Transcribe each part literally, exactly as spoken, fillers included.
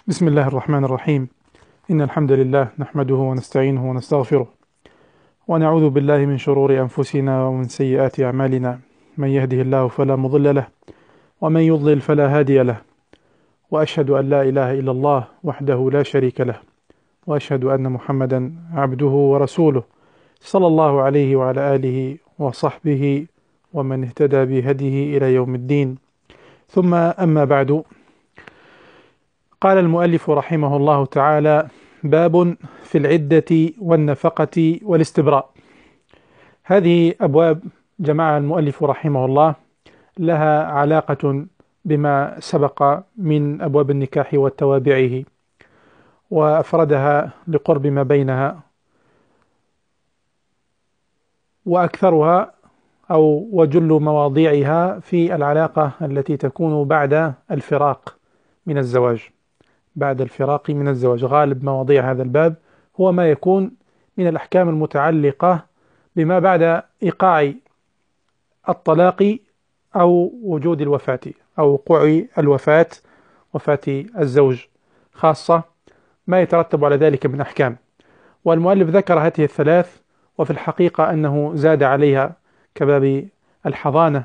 بسم الله الرحمن الرحيم. إن الحمد لله نحمده ونستعينه ونستغفره، ونعوذ بالله من شرور أنفسنا ومن سيئات أعمالنا. من يهده الله فلا مضل له، ومن يضلل فلا هادي له. وأشهد أن لا إله إلا الله وحده لا شريك له، وأشهد أن محمدا عبده ورسوله، صلى الله عليه وعلى آله وصحبه ومن اهتدى بهديه إلى يوم الدين. ثم أما بعد، قال المؤلف رحمه الله تعالى: باب في العدة والنفقة والاستبراء. هذه أبواب جمعها المؤلف رحمه الله لها علاقة بما سبق من أبواب النكاح وتوابعه، وأفردها لقرب ما بينها، وأكثرها أو وجل مواضيعها في العلاقة التي تكون بعد الفراق من الزواج. بعد الفراق من الزواج غالب مواضيع هذا الباب هو ما يكون من الأحكام المتعلقة بما بعد إيقاع الطلاق أو وجود الوفاة أو وقوع الوفاة، وفاة الزوج خاصة، ما يترتب على ذلك من أحكام. والمؤلف ذكر هذه الثلاث، وفي الحقيقة أنه زاد عليها كباب الحضانة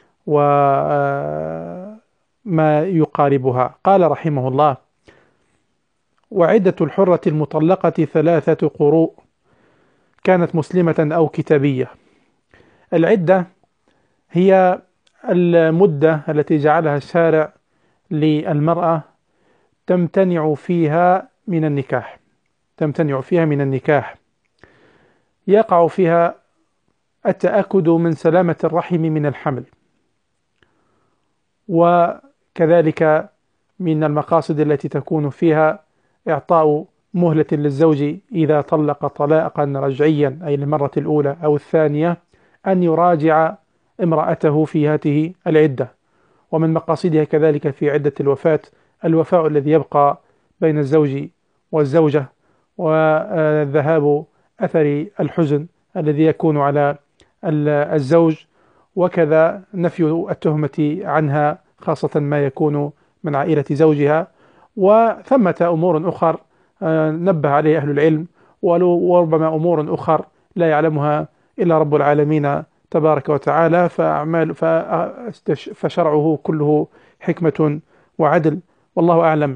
وما يقاربها. قال رحمه الله: وعدة الحرة المطلقة ثلاثة قروء كانت مسلمة أو كتابية. العدة هي المدة التي جعلها الشارع للمرأة تمتنع فيها من النكاح تمتنع فيها من النكاح يقع فيها التأكد من سلامة الرحم من الحمل، وكذلك من المقاصد التي تكون فيها إعطاء مهلة للزوج إذا طلق طلاقا رجعيا، أي المرة الأولى أو الثانية، أن يراجع امرأته في هذه العدة. ومن مقاصدها كذلك في عدة الوفاة الوفاء الذي يبقى بين الزوج والزوجة، وذهاب أثر الحزن الذي يكون على الزوج، وكذا نفي التهمة عنها خاصة ما يكون من عائلة زوجها. وثمة أمور أخر نبه عليه أهل العلم، وربما أمور أخر لا يعلمها إلا رب العالمين تبارك وتعالى، فأعمال فشرعه كله حكمة وعدل، والله أعلم.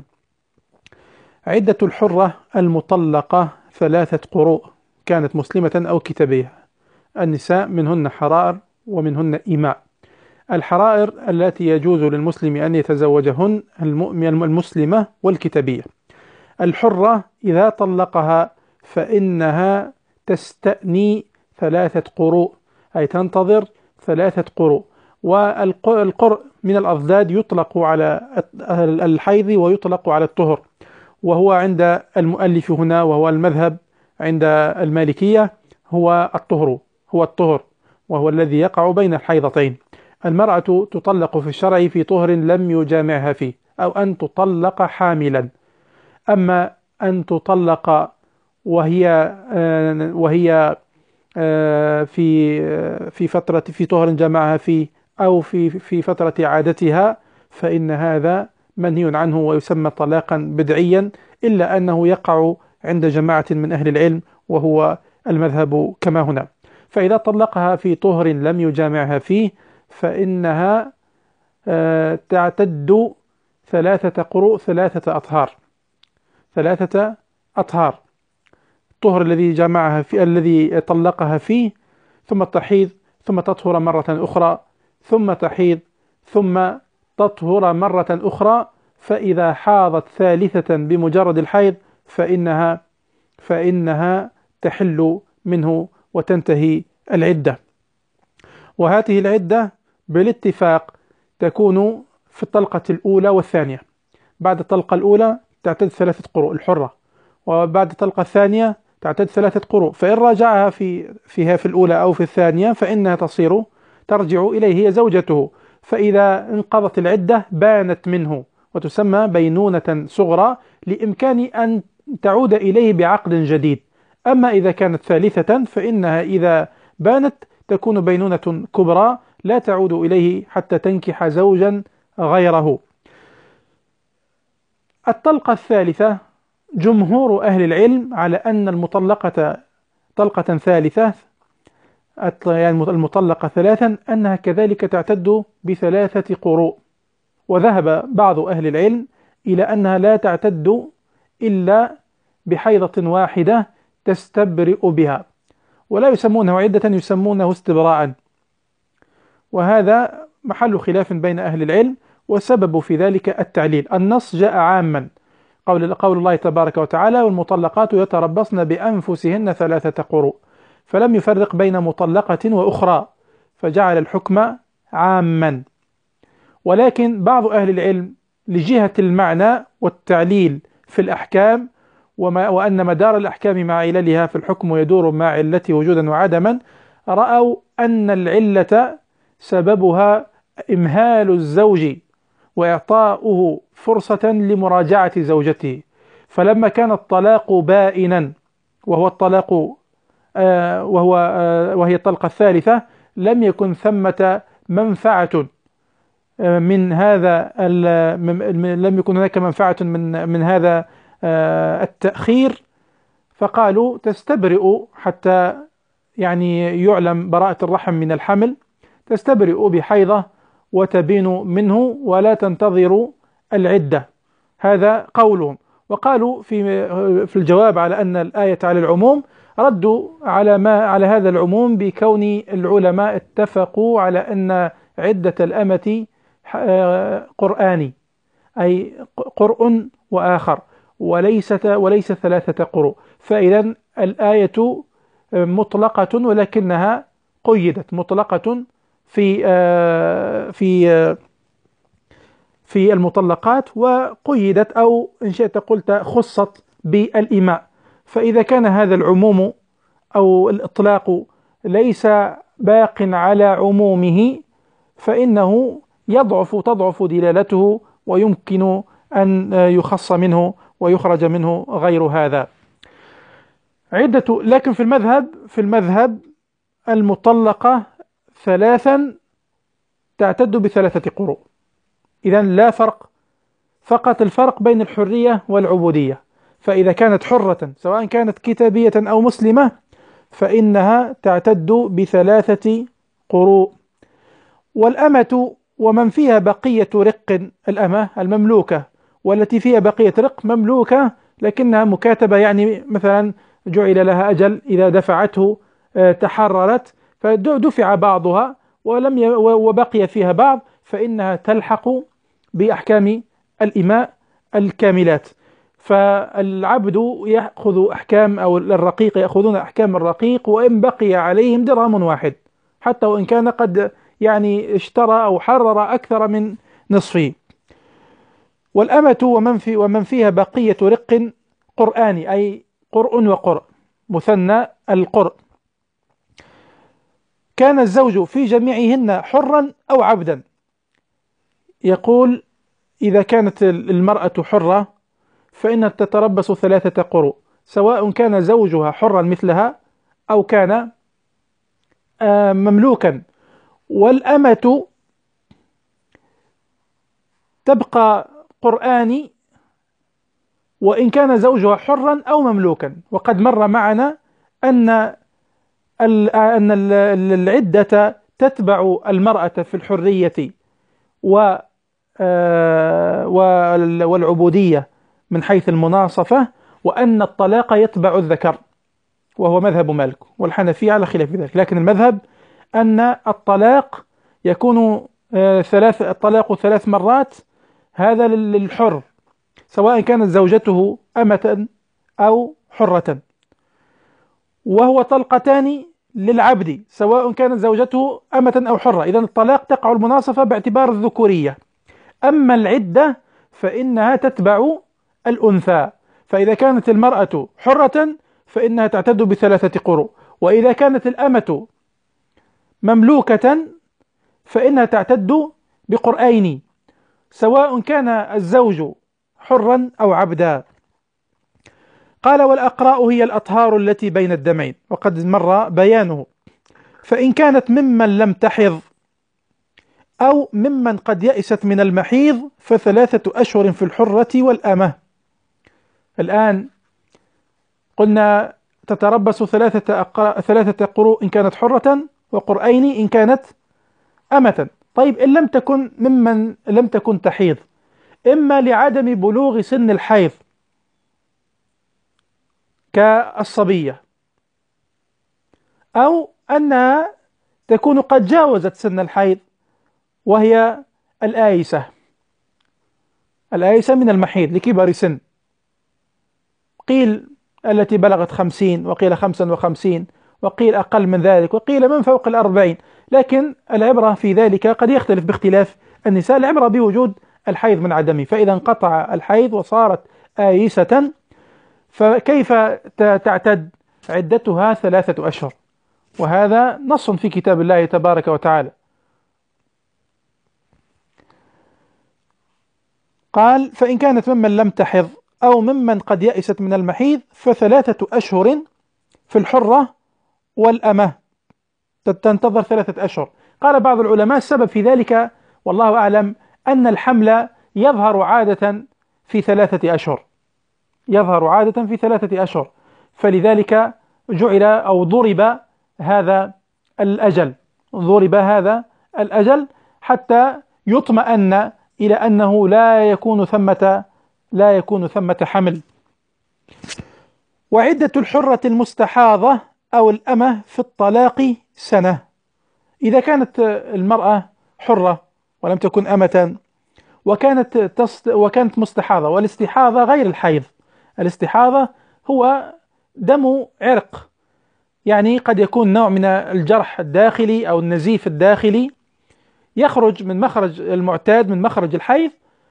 عدة الحرة المطلقة ثلاثة قروء كانت مسلمة أو كتابية. النساء منهن حرائر ومنهن إماء. الحرائر التي يجوز للمسلم أن يتزوجهن المسلمة والكتابية. الحرة إذا طلقها فإنها تستأني ثلاثة قروء، أي تنتظر ثلاثة قروء. والقرء من الأضداد يطلق على الحيض ويطلق على الطهر، وهو عند المؤلف هنا وهو المذهب عند المالكية هو الطهر هو الطهر وهو الذي يقع بين الحيضتين. المرأة تطلق في الشرع في طهر لم يجامعها فيه، أو أن تطلق حاملا. أما أن تطلق وهي وهي في في فترة في طهر جمعها فيه، أو في في فترة عادتها، فإن هذا منهي عنه ويسمى طلاقا بدعيا، إلا أنه يقع عند جماعة من أهل العلم وهو المذهب كما هنا. فإذا طلقها في طهر لم يجامعها فيه فإنها تعتد ثلاثة قروء ثلاثة أطهار ثلاثة أطهار الطهر الذي جمعها في الذي طلقها فيه، ثم تحيض، ثم تطهر مرة أخرى، ثم تحيض، ثم تطهر مرة أخرى. فإذا حاضت ثالثة بمجرد الحيض فإنها فإنها تحل منه وتنتهي العدة. وهذه العدة بالاتفاق تكون في الطلقة الأولى والثانية. بعد الطلقة الأولى تعتد ثلاثة قروء الحرة، وبعد الطلقة الثانية تعتد ثلاثة قروء. فإن راجعها في فيها في الأولى أو في الثانية فإنها تصير ترجع إليه، هي زوجته. فإذا انقضت العدة بانت منه، وتسمى بينونة صغرى، لإمكان أن تعود إليه بعقد جديد. أما إذا كانت ثالثة فإنها إذا بانت تكون بينونة كبرى لا تعود إليه حتى تنكح زوجا غيره. الطلقة الثالثة، جمهور أهل العلم على أن المطلقة طلقة ثالثة، يعني المطلقة ثلاثا، أنها كذلك تعتد بثلاثة قروء. وذهب بعض أهل العلم إلى أنها لا تعتد إلا بحيضة واحدة تستبرئ بها، ولا يسمونه عدة، يسمونه استبراء، وهذا محل خلاف بين أهل العلم، والسبب في ذلك التعليل. النص جاء عاما، قول قول الله تبارك وتعالى: والمطلقات يتربصن بأنفسهن ثلاثة قروء، فلم يفرق بين مطلقة وأخرى، فجعل الحكم عاما. ولكن بعض أهل العلم لجهة المعنى والتعليل في الأحكام، وما وأن مدار الأحكام مع عللها في الحكم يدور مع علته وجودا وعدما، رأوا أن العلة سببها إمهال الزوج وإعطاؤه فرصة لمراجعة زوجته، فلما كان الطلاق بائنا، وهو الطلاق آه وهو آه وهي الطلقة الثالثة، لم يكن ثمة منفعة آه من هذا لم يكن هناك منفعة من من هذا آه التأخير، فقالوا تستبرئ حتى يعني يعلم براءة الرحم من الحمل، تستبرئ بحيضة وتبين منه ولا تنتظر العدة. هذا قولهم. وقالوا في في الجواب على أن الآية على العموم، ردوا على ما على هذا العموم بكون العلماء اتفقوا على أن عدة الأمة قرآني، أي قرء وآخر، وليست وليس ثلاثة قروء، فإذا الآية مطلقة ولكنها قيدت، مطلقة في في في المطلقات، وقيدت أو إن شئت قلت خصت بالإيماء. فإذا كان هذا العموم أو الإطلاق ليس باق على عمومه، فإنه يضعف تضعف دلالته، ويمكن أن يخص منه ويخرج منه غير هذا. عدة لكن في المذهب في المذهب المطلقة ثلاثا تعتد بثلاثة قروء. إذا لا فرق، فقط الفرق بين الحرية والعبودية. فإذا كانت حرة سواء كانت كتابية أو مسلمة فإنها تعتد بثلاثة قروء. والأمة ومن فيها بقية رق، الأمة المملوكة والتي فيها بقية رق مملوكة لكنها مكاتبة، يعني مثلا جعل لها أجل إذا دفعته تحررت، فدفع بعضها ولم ي... وبقي فيها بعض، فإنها تلحق بأحكام الإماء الكاملات. فالعبد يأخذ أحكام، أو الرقيق يأخذون أحكام الرقيق وإن بقي عليهم درهم واحد، حتى وإن كان قد يعني اشترى أو حرر أكثر من نصفه. والأمة ومن, في ومن فيها بقية رق قرآني، أي قرء وقرء، مثنى القرء، كان الزوج في جميعهن حرا أو عبدا. يقول إذا كانت المرأة حرة فإنها تتربص ثلاثة قروء، سواء كان زوجها حرا مثلها أو كان مملوكا. والأمة تبقى قرآني وإن كان زوجها حرا أو مملوكا. وقد مر معنا أن أن العدة تتبع المرأة في الحرية والعبودية من حيث المناصفة، وأن الطلاق يتبع الذكر، وهو مذهب مالك والحنفية على خلاف ذلك. لكن المذهب أن الطلاق يكون ثلاث الطلاق ثلاث مرات، هذا للحر سواء كانت زوجته أمة أو حرة، وهو طلقتان للعبد سواء كانت زوجته أمة أو حرة. إذن الطلاق تقع المناصفة باعتبار الذكورية. أما العدة فإنها تتبع الأنثى، فإذا كانت المرأة حرة فإنها تعتد بثلاثة قروء، وإذا كانت الأمة مملوكة فإنها تعتد بقرئين سواء كان الزوج حرا أو عبدا. قال: والأقراء هي الأطهار التي بين الدمعين، وقد مر بيانه. فإن كانت ممن لم تحض أو ممن قد يئست من المحيض فثلاثة أشهر في الحرة والأمة، الآن قلنا تتربص ثلاثة أقر... ثلاثة قروء إن كانت حرة، وقرئين إن كانت أمة. طيب إن لم تكن ممن لم تكن تحيض، إما لعدم بلوغ سن الحيض كالصبية، أو أنها تكون قد جاوزت سن الحيض وهي الآيسة، الآيسة من المحيض لكبر سن، قيل التي بلغت خمسين، وقيل خمسا وخمسين، وقيل أقل من ذلك، وقيل من فوق الأربعين. لكن العبرة في ذلك قد يختلف باختلاف النساء، العبرة بوجود الحيض من عدمه. فإذا انقطع الحيض وصارت آيسة فكيف تعتد؟ عدتها ثلاثة أشهر، وهذا نص في كتاب الله تبارك وتعالى. قال: فإن كانت ممن لم تحض أو ممن قد يئست من المحيض فثلاثة أشهر في الحرة والأمة، تنتظر ثلاثة أشهر. قال بعض العلماء السبب في ذلك والله أعلم أن الحمل يظهر عادة في ثلاثة أشهر، يظهر عادة في ثلاثة أشهر، فلذلك جعل أو ضرب هذا الأجل، ضرب هذا الأجل حتى يطمئن إلى أنه لا يكون ثمة لا يكون ثمة حمل. وعدة الحرة المستحاضة أو الأمة في الطلاق سنة. إذا كانت المرأة حرة ولم تكن أمة وكانت تص... وكانت مستحاضة، والاستحاضة غير الحيض، الاستحاضة هو دم عرق، يعني قد يكون نوع من الجرح الداخلي أو النزيف الداخلي يخرج من مخرج المعتاد من مخرج الحيض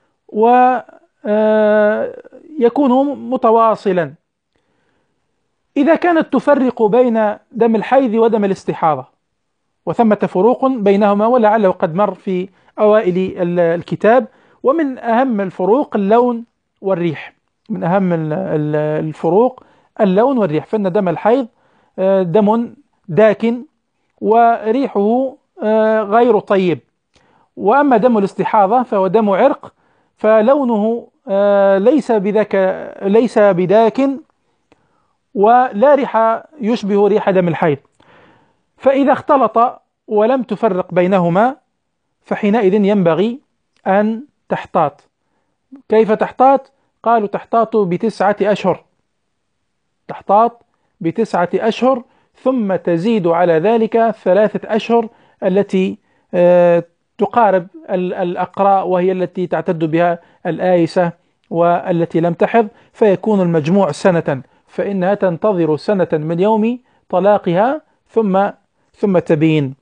ويكون متواصلا. إذا كانت تفرق بين دم الحيض ودم الاستحاضة، وثمة فروق بينهما ولعله قد مر في أوائل الكتاب، ومن أهم الفروق اللون والريح، من أهم الفروق اللون والريح، فإن دم الحيض دم داكن وريحه غير طيب، وأما دم الاستحاضة فهو دم عرق، فلونه ليس بذاك ليس بداكن ولا ريح يشبه ريح دم الحيض. فإذا اختلط ولم تفرق بينهما فحينئذ ينبغي أن تحتاط. كيف تحتاط؟ قالوا تحتاط بتسعة أشهر، تحتاط بتسعة أشهر، ثم تزيد على ذلك ثلاثة أشهر التي تقارب الأقراء، وهي التي تعتد بها الآيسة والتي لم تحض، فيكون المجموع سنة، فإنها تنتظر سنة من يوم طلاقها ثم ثم تبين.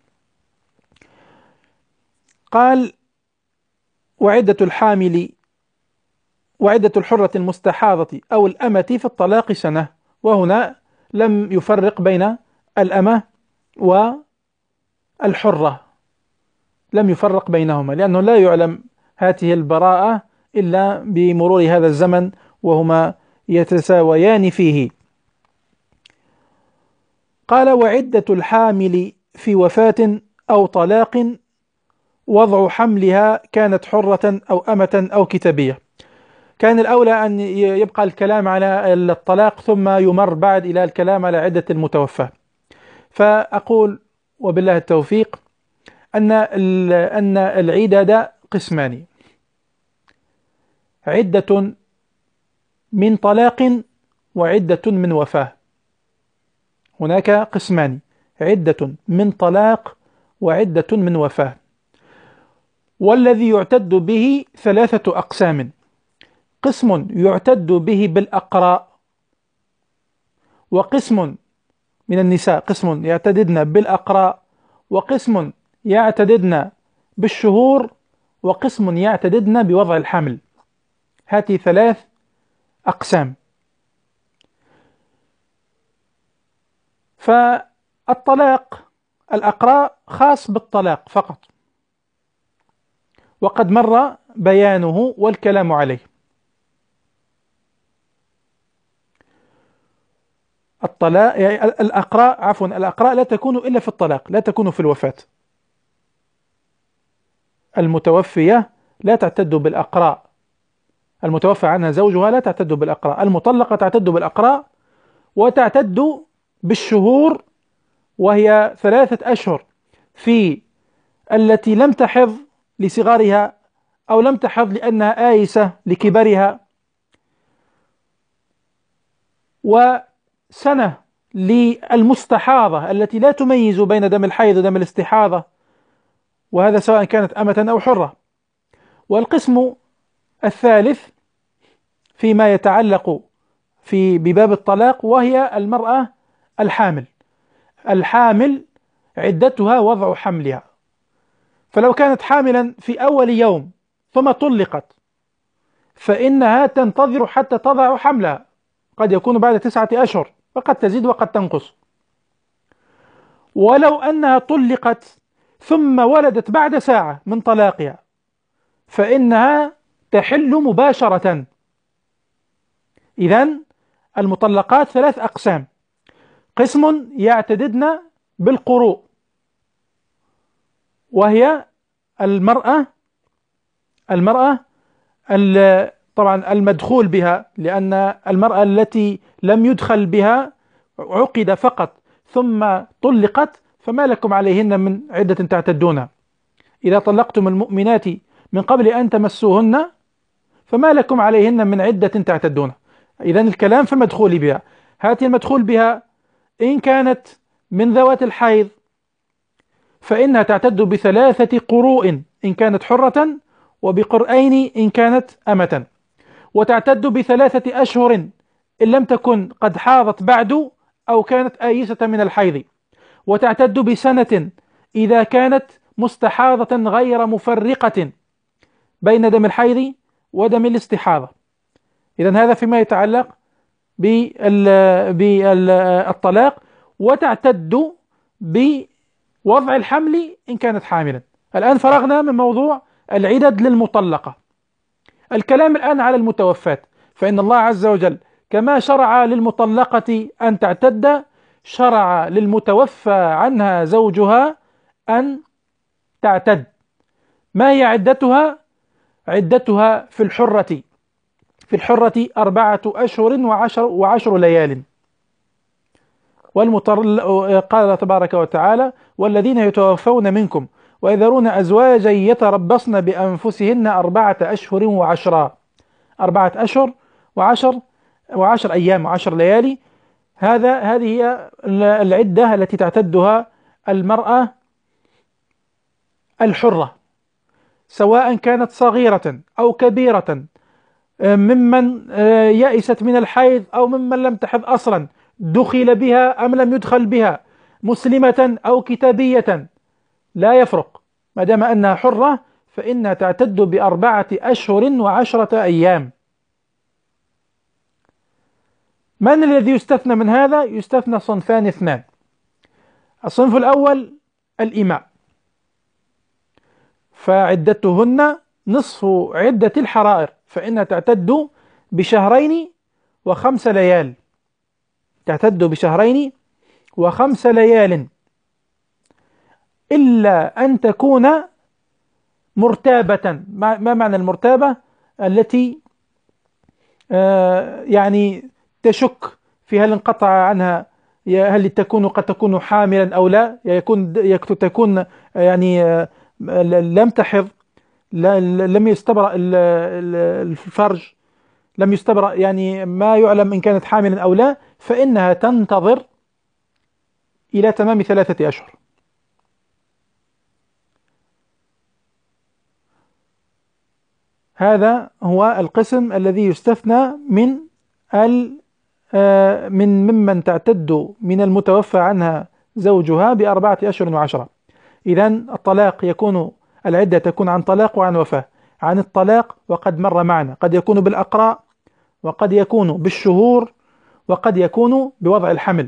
قال: وعدة الحامل وعدة الحرة المستحاضة أو الأمة في الطلاق سنة، وهنا لم يفرق بين الأمة والحرة، لم يفرق بينهما، لأنه لا يعلم هذه البراءة إلا بمرور هذا الزمن وهما يتساويان فيه. قال: وعدة الحامل في وفاة أو طلاق وضع حملها كانت حرة أو أمة أو كتابية. كان الأولى أن يبقى الكلام على الطلاق ثم يمر بعد إلى الكلام على عدة المتوفى. فأقول وبالله التوفيق أن أن العدد قسمان: عدة من طلاق وعدة من وفاة. هناك قسمان: عدة من طلاق وعدة من وفاة. والذي يعتد به ثلاثة أقسام: قسم يعتد به بالأقراء، وقسم من النساء قسم يعتددن بالأقراء، وقسم يعتددن بالشهور، وقسم يعتددن بوضع الحمل. هذه ثلاث أقسام. فالطلاق الأقراء خاص بالطلاق فقط، وقد مر بيانه والكلام عليه. الطلاق يعني الأقراء عفوا الأقراء لا تكون إلا في الطلاق، لا تكون في الوفاة. المتوفية لا تعتد بالأقراء، المتوفى عنها زوجها لا تعتد بالأقراء، المطلقة تعتد بالأقراء وتعتد بالشهور، وهي ثلاثة أشهر في التي لم تحض لصغرها أو لم تحض لأنها آيسة لكبرها، وسنة للمستحاضة التي لا تميز بين دم الحيض ودم الاستحاضة، وهذا سواء كانت أمة أو حرة. والقسم الثالث فيما يتعلق في بباب الطلاق وهي المرأة الحامل. الحامل عدتها وضع حملها، فلو كانت حاملا في أول يوم ثم طلقت فإنها تنتظر حتى تضع حملها، قد يكون بعد تسعة أشهر وقد تزيد وقد تنقص. ولو أنها طلقت ثم ولدت بعد ساعة من طلاقها فإنها تحل مباشرة. إذن المطلقات ثلاث أقسام: قسم يعتددن بالقروء وهي المرأة المرأة طبعا المدخول بها، لأن المرأة التي لم يدخل بها عقد فقط ثم طلقت فما لكم عليهن من عدة تعتدونها. إذا طلقتم المؤمنات من قبل أن تمسوهن فما لكم عليهن من عدة تعتدونها. إذن الكلام في المدخول بها. هذه المدخول بها إن كانت من ذوات الحيض فإنها تعتد بثلاثة قروء إن كانت حرة، وبقرئين إن كانت أمة، وتعتد بثلاثة أشهر إن لم تكن قد حاضت بعد أو كانت آيسة من الحيض، وتعتد بسنة إذا كانت مستحاضة غير مفرقة بين دم الحيض ودم الاستحاضة. إذن هذا فيما يتعلق بالطلاق. وتعتد بوضع الحمل إن كانت حاملا. الآن فرغنا من موضوع العدد للمطلقة. الكلام الآن على المتوفاة، فإن الله عز وجل كما شرع للمطلقة أن تعتد شرع للمتوفى عنها زوجها أن تعتد. ما هي عدتها؟ عدتها في الحرة في الحرة أربعة أشهر وعشر, وعشر ليال. والمطر قال تبارك وتعالى: والذين يتوفون منكم ويذرون أزواجا يتربصن بأنفسهن أربعة أشهر وعشرا. أربعة أشهر وعشر وعشر أيام وعشر ليالي. هذا هذه هي العدة التي تعتدها المرأة الحرة، سواء كانت صغيرة أو كبيرة، ممن يئست من الحيض أو ممن لم تحض أصلا، دخل بها أم لم يدخل بها، مسلمة أو كتابية، لا يفرق، ما دام أنها حرة فإنها تعتد بأربعة أشهر وعشرة أيام. من الذي يستثنى من هذا؟ يستثنى صنفان اثنان. الصنف الأول الإماء، فعدتهن نصف عدة الحرائر، فإنها تعتد بشهرين وخمس ليال تعتد بشهرين وخمس ليال، إلا أن تكون مرتابة. ما معنى المرتابة؟ التي آه يعني تشك في هل انقطع عنها، هل تكون قد تكون حاملا أو لا، يكون تكون يعني آه لم تحض، لم يستبرأ الفرج، لم يستبرأ يعني ما يعلم إن كانت حاملا أو لا، فإنها تنتظر إلى تمام ثلاثة أشهر. هذا هو القسم الذي يستثنى من من ممن تعتد من المتوفى عنها زوجها بأربعة أشهر وعشرة. إذن الطلاق يكون، العدة تكون عن طلاق وعن وفاة. عن الطلاق وقد مر معنا قد يكون بالأقراء، وقد يكون بالشهور، وقد يكون بوضع الحمل.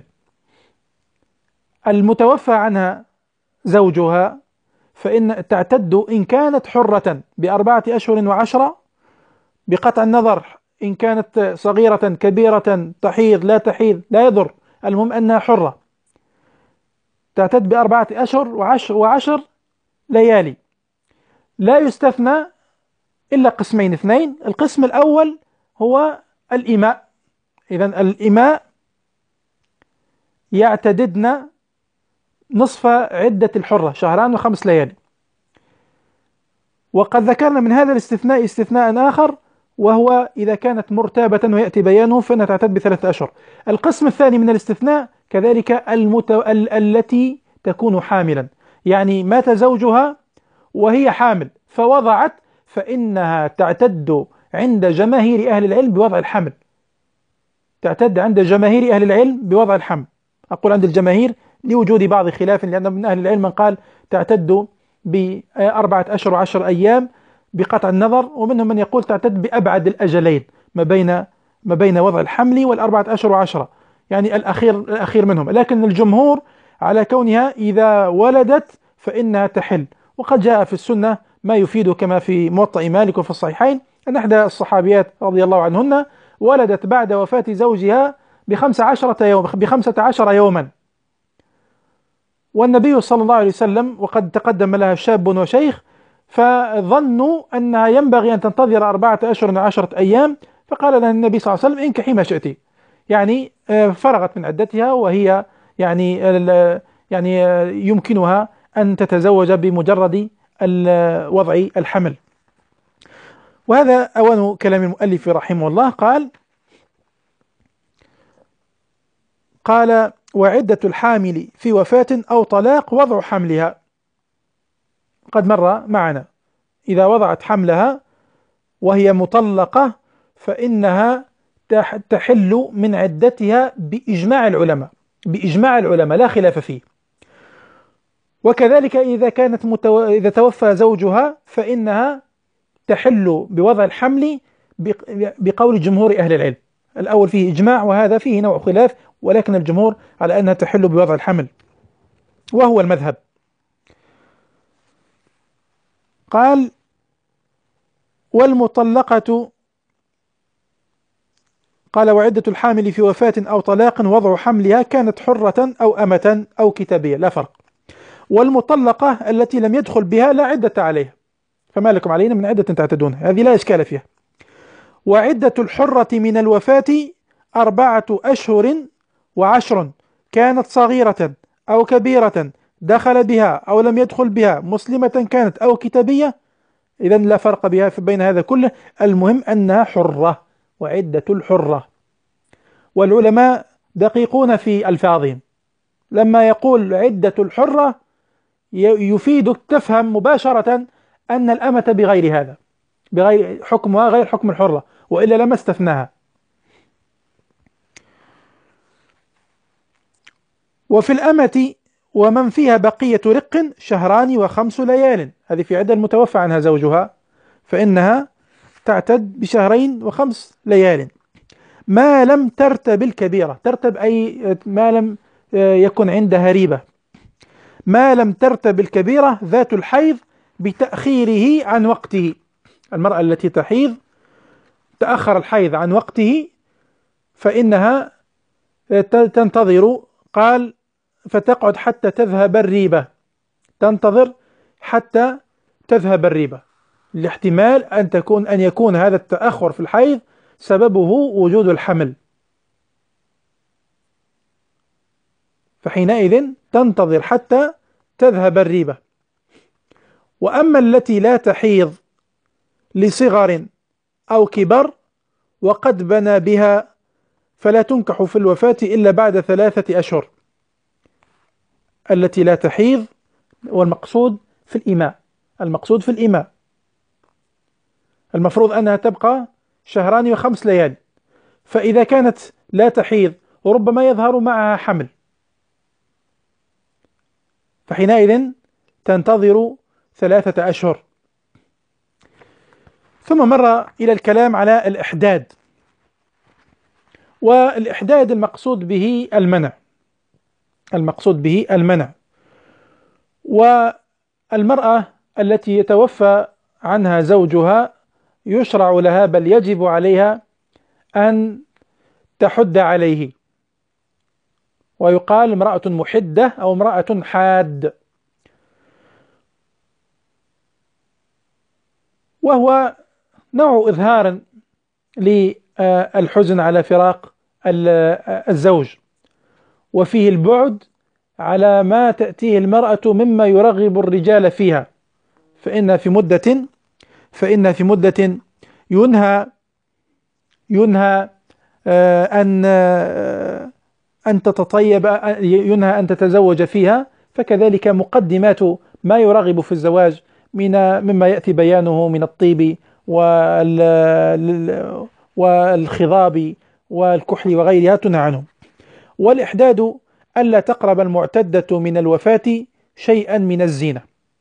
المتوفى عنها زوجها فإن تعتد إن كانت حرة بأربعة أشهر وعشرة، بقطع النظر إن كانت صغيرة كبيرة، تحيض لا تحيض لا يضر، المهم أنها حرة، تعتد بأربعة أشهر وعشر, وعشر ليالي. لا يستثنى إلا قسمين اثنين. القسم الأول هو الإماء. إذن الإماء يعتددن نصف عدة الحرة، شهران وخمس ليالي. وقد ذكرنا من هذا الاستثناء استثناء آخر، وهو إذا كانت مرتابة ويأتي بيانه فإنها تعتد بثلاثة أشهر. القسم الثاني من الاستثناء كذلك المت... ال... التي تكون حاملا، يعني مات زوجها وهي حامل فوضعت، فإنها تعتد عند جماهير أهل العلم بوضع الحمل. تعتد عند جماهير أهل العلم بوضع الحمل. أقول عند الجماهير لوجود بعض خلاف، لأن من أهل العلم من قال تعتد بأربعة أشهر وعشر أيام بقطع النظر، ومنهم من يقول تعتد بأبعد الأجلين ما بين ما بين وضع الحمل والأربعة أشهر وعشرة، يعني الأخير الأخير منهم. لكن الجمهور على كونها إذا ولدت فإنها تحل. وقد جاء في السنة ما يفيد كما في موطأ مالك وفي الصحيحين أن إحدى الصحابيات رضي الله عنهن ولدت بعد وفاة زوجها بخمس عشرة يوم بخمسة عشر يوما، والنبي صلى الله عليه وسلم وقد تقدم لها شاب وشيخ، فظنوا أنها ينبغي أن تنتظر أربعة أشهر وعشرة أيام، فقال لها النبي صلى الله عليه وسلم انكحي ما شئتي. يعني فرغت من عدتها وهي يعني يعني يمكنها أن تتزوج بمجرد وضع الحمل. وهذا أوان كلام المؤلف رحمه الله. قال قال وعدة الحامل في وفاة أو طلاق وضع حملها. قد مر معنا إذا وضعت حملها وهي مطلقة فإنها تحل من عدتها بإجماع العلماء، بإجماع العلماء لا خلاف فيه. وكذلك إذا كانت متو... إذا توفى زوجها فإنها تحل بوضع الحمل بقول جمهور أهل العلم. الأول فيه إجماع وهذا فيه نوع خلاف، ولكن الجمهور على أنها تحل بوضع الحمل وهو المذهب. قال والمطلقة قال وعدة الحامل في وفاة أو طلاق وضع حملها كانت حرة أو أمة أو كتابية لا فرق. والمطلقة التي لم يدخل بها لا عدة عليها، فما لكم علينا من عدة تعتدونها، هذه لا إشكال فيها. وعدة الحرة من الوفاة أربعة أشهر وعشر، كانت صغيرة أو كبيرة دخل بها أو لم يدخل بها، مسلمة كانت أو كتابية، إذن لا فرق بها بين هذا كله، المهم أنها حرة. وعدة الحرة. والعلماء دقيقون في ألفاظهم، لما يقول عدة الحرة يفيدك تفهم مباشرة أن الأمة بغير هذا، بغير حكمها غير حكم الحرة، وإلا لما استثناها. وفي الأمة ومن فيها بقية رق شهران وخمس ليال، هذه في عدة المتوفى عنها زوجها فإنها تعتد بشهرين وخمس ليال. ما لم ترتب الكبيرة، ترتب أي ما لم يكن عندها ريبة، ما لم ترتب الكبيرة ذات الحيض بتأخيره عن وقته. المرأة التي تحيض تأخر الحيض عن وقته فإنها تنتظر، قال فتقعد حتى تذهب الريبة، تنتظر حتى تذهب الريبة، لاحتمال أن تكون أن يكون هذا التأخر في الحيض سببه وجود الحمل، فحينئذ تنتظر حتى تذهب الريبة. وأما التي لا تحيض لصغر أو كبر وقد بنى بها فلا تنكح في الوفاة إلا بعد ثلاثة أشهر. التي لا تحيض والمقصود في الإماء، المقصود في الإماء المفروض أنها تبقى شهران وخمس ليالي، فإذا كانت لا تحيض وربما يظهر معها حمل فحينئذ تنتظر ثلاثة أشهر. ثم مر إلى الكلام على الإحداد، والإحداد المقصود به المنع، المقصود به المنع. والمرأة التي يتوفى عنها زوجها يشرع لها بل يجب عليها أن تحد عليه، ويقال امرأة محدة أو امرأة حاد. وهو نوع إظهار للحزن على فراق الزوج، وفيه البعد على ما تأتيه المرأة مما يرغب الرجال فيها، فإن في مدة فإن في مدة ينهى ينهى أن أن تتطيب، ينهى أن تتزوج فيها، فكذلك مقدمات ما يرغب في الزواج من مما يأتي بيانه من الطيب والخضاب والكحل وغيرها تنهى عنه. والإحداد ألا تقرب المعتدة من الوفاة شيئا من الزينة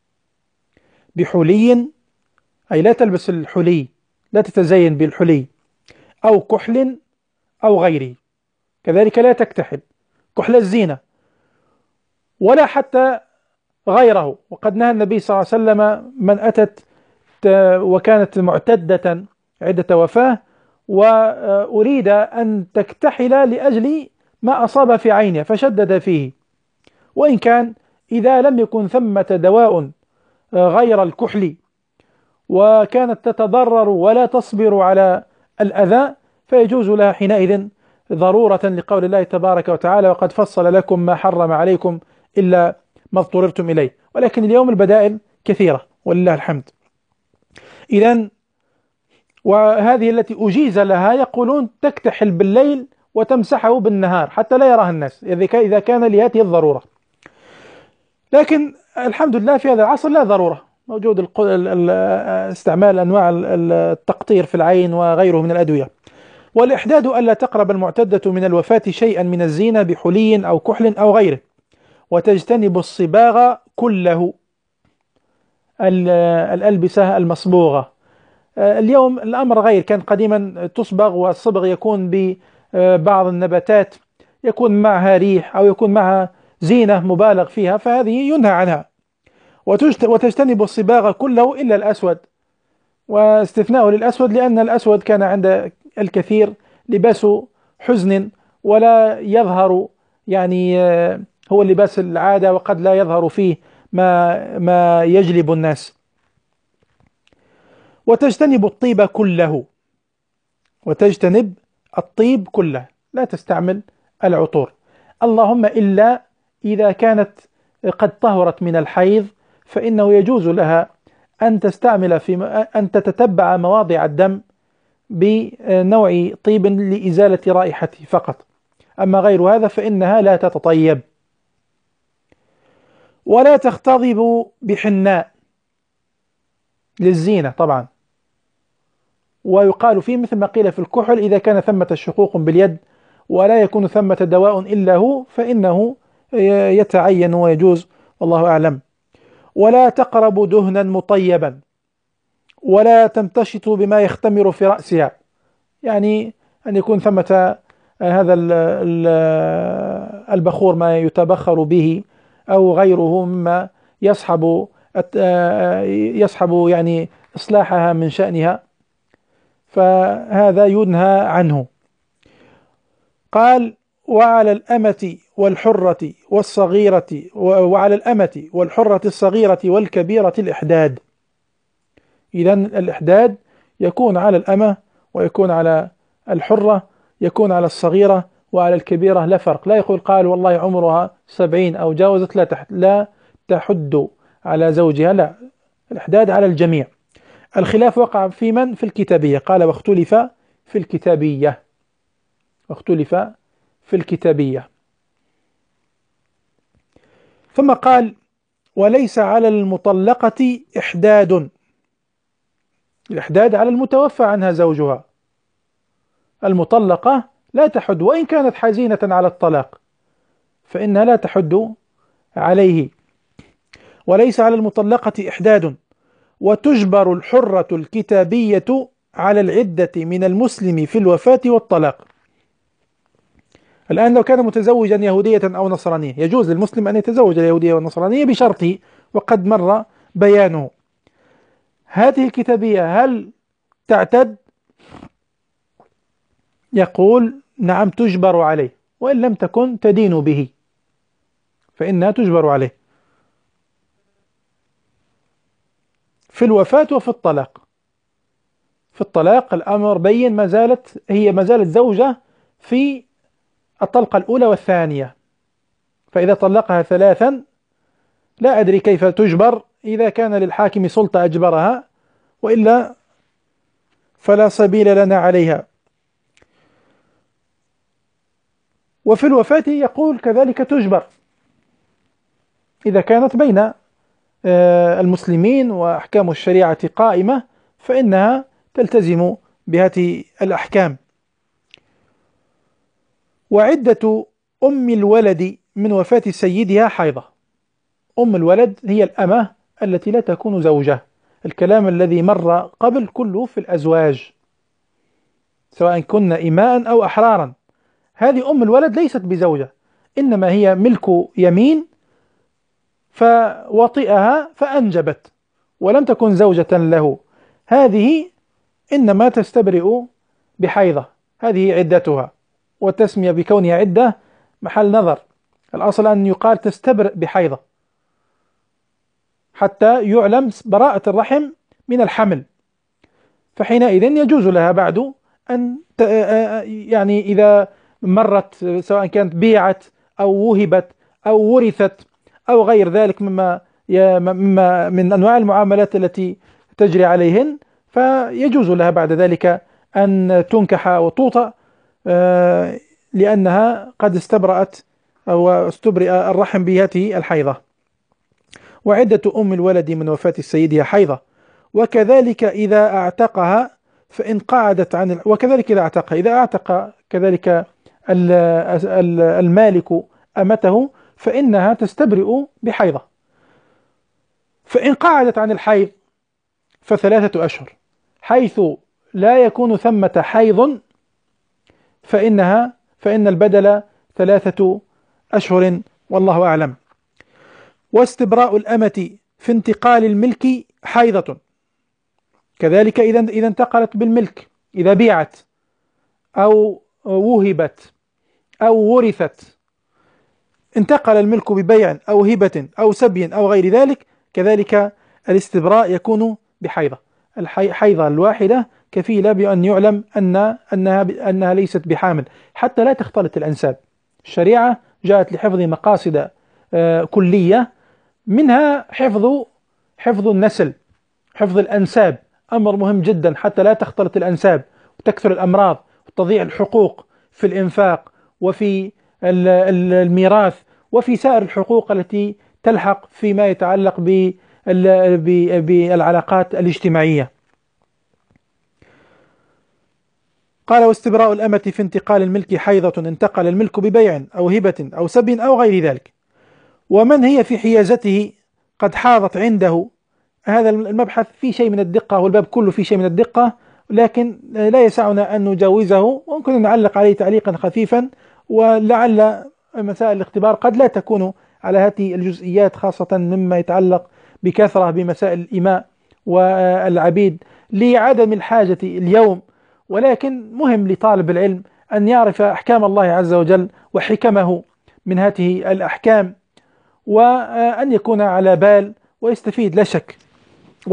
بحلي، أي لا تلبس الحلي، لا تتزين بالحلي، أو كحل أو غيره، كذلك لا تكتحل كحل الزينة ولا حتى غيره. وقد نهى النبي صلى الله عليه وسلم من أتت وكانت معتدة عدة وفاة وأريد أن تكتحل لأجل ما أصاب في عينها فشدد فيه، وإن كان إذا لم يكن ثمة دواء غير الكحل وكانت تتضرر ولا تصبر على الأذى فيجوز لها حينئذ، ضرورة لقول الله تبارك وتعالى: وقد فصل لكم ما حرم عليكم إلا ما اضطررتم إليه. ولكن اليوم البدائل كثيرة ولله الحمد. إذن وهذه التي أجيز لها يقولون تكتحل بالليل وتمسحه بالنهار حتى لا يراها الناس إذا كان لهذه الضرورة. لكن الحمد لله في هذا العصر لا ضرورة، موجود استعمال أنواع التقطير في العين وغيره من الأدوية. والإحداد ألا تقرب المعتدة من الوفاة شيئا من الزينة بحلي أو كحل أو غيره، وتجتنب الصباغ كله، الألبسة المصبوغة. اليوم الأمر غير، كان قديما تصبغ والصبغ يكون ببعض النباتات يكون معها ريح أو يكون معها زينة مبالغ فيها، فهذه ينهى عنها. وتجتنب الصباغ كله إلا الأسود، واستثناء للأسود لأن الأسود كان عند الكثير لباس حزن ولا يظهر، يعني هو اللباس العادة وقد لا يظهر فيه ما ما يجلب الناس. وتجتنب الطيب كله، وتجتنب الطيب كله، لا تستعمل العطور، اللهم إلا إذا كانت قد طهرت من الحيض فإنه يجوز لها أن تستعمل في أن تتتبع مواضع الدم بنوع طيب لإزالة رائحته فقط، أما غير هذا فإنها لا تتطيب. ولا تختضب بحناء للزينة طبعا، ويقال فيه مثل ما قيل في الكحل: إذا كان ثمة شقوق باليد ولا يكون ثمة دواء إلا هو فإنه يتعين ويجوز، والله أعلم. ولا تقرب دهنا مطيبا، ولا تمتشط بما يختمر في رأسها، يعني أن يكون ثمة هذا البخور ما يتبخر به أو غيره مما يصحب يصحب يعني إصلاحها من شأنها، فهذا ينهى عنه. قال: وعلى الأمة والحرة والصغيرة وعلى الأمة والحرة الصغيرة والكبيرة الإحداد. إذن الإحداد يكون على الأمة ويكون على الحرة، يكون على الصغيرة وعلى الكبيرة لا فرق. لا يقول قال والله عمرها سبعين أو جاوزت لا تحد لا تحد على زوجها، لا، الإحداد على الجميع. الخلاف وقع في من؟ في الكتابية. قال: واختلف في الكتابية واختلف في الكتابية. ثم قال: وليس على المطلقة إحداد. الإحداد على المتوفى عنها زوجها، المطلقة لا تحد وإن كانت حزينة على الطلاق فإنها لا تحد عليه. وليس على المطلقة إحداد، وتجبر الحرة الكتابية على العدة من المسلم في الوفاة والطلاق. الآن لو كان متزوجا يهودية أو نصرانية يجوز للمسلم أن يتزوج اليهودية والنصرانية بشرطه وقد مر بيانه. هذه الكتابية هل تعتد؟ يقول: نعم تجبر عليه، وإن لم تكن تدين به فإنها تجبر عليه في الوفاة وفي الطلاق. في الطلاق الأمر بين، ما زالت هي ما زالت زوجة في الطلقة الأولى والثانية. فإذا طلقها ثلاثا لا أدري كيف تجبر، إذا كان للحاكم سلطة أجبرها، وإلا فلا سبيل لنا عليها. وفي الوفاة يقول كذلك تجبر إذا كانت بين المسلمين وأحكام الشريعة قائمة، فإنها تلتزم بهذه الأحكام. وعدة أم الولد من وفاة سيدها حيضة. أم الولد هي الأمة التي لا تكون زوجة. الكلام الذي مر قبل كله في الأزواج، سواء كن إماء أو أحرارا. هذه أم الولد ليست بزوجة، إنما هي ملك يمين، فوطئها فأنجبت ولم تكن زوجة له. هذه إنما تستبرئ بحيضة، هذه عدتها. والتسمية بكونها عدة محل نظر، الأصل أن يقال تستبرئ بحيضة حتى يعلم براءة الرحم من الحمل، فحينئذ يجوز لها بعد أن يعني إذا مرت، سواء كانت بيعت أو وهبت أو ورثت أو غير ذلك مما مما من أنواع المعاملات التي تجري عليهن، فيجوز لها بعد ذلك أن تنكح وتوطأ، لأنها قد استبرأت أو استبرئ الرحم بهذه الحيضة. وعدة أم الولد من وفاة السيد هي حيضة. وكذلك إذا أعتقها فإن قعدت عن، وكذلك إذا أعتقها، إذا أعتق كذلك المالك أمته فإنها تستبرئ بحيضة. فإن قعدت عن الحيض فثلاثة أشهر، حيث لا يكون ثمة حيض فإنها فإن البدل ثلاثة أشهر، والله أعلم. واستبراء الأمة في انتقال الملك حيضة، كذلك إذا إذا انتقلت بالملك، إذا بيعت أو وهبت أو ورثت، انتقل الملك ببيع أو هبة أو سبي أو غير ذلك، كذلك الاستبراء يكون بحيضة. الحيضة الواحدة كفيلة بأن يعلم أن أنها أنها ليست بحامل، حتى لا تختلط الأنساب. الشريعة جاءت لحفظ مقاصد كلية، منها حفظ حفظ النسل، حفظ الأنساب، أمر مهم جدا حتى لا تختلط الأنساب وتكثر الأمراض وتضيع الحقوق في الإنفاق وفي الميراث وفي سائر الحقوق التي تلحق فيما يتعلق بالعلاقات الاجتماعية. قال: واستبراء الأمة في انتقال الملك حيضة انتقل الملك ببيع أو هبة أو سب أو غير ذلك. ومن هي في حيازته قد حاضت عنده. هذا المبحث فيه شيء من الدقة، والباب كله فيه شيء من الدقة، لكن لا يسعنا أن نجاوزه، وممكن نعلق عليه تعليقا خفيفا، ولعل مسائل الاختبار قد لا تكون على هذه الجزئيات، خاصة مما يتعلق بكثرة بمسائل الإماء والعبيد لعدم الحاجة اليوم. ولكن مهم لطالب العلم أن يعرف أحكام الله عز وجل وحكمه من هذه الأحكام، وأن يكون على بال ويستفيد لا شك.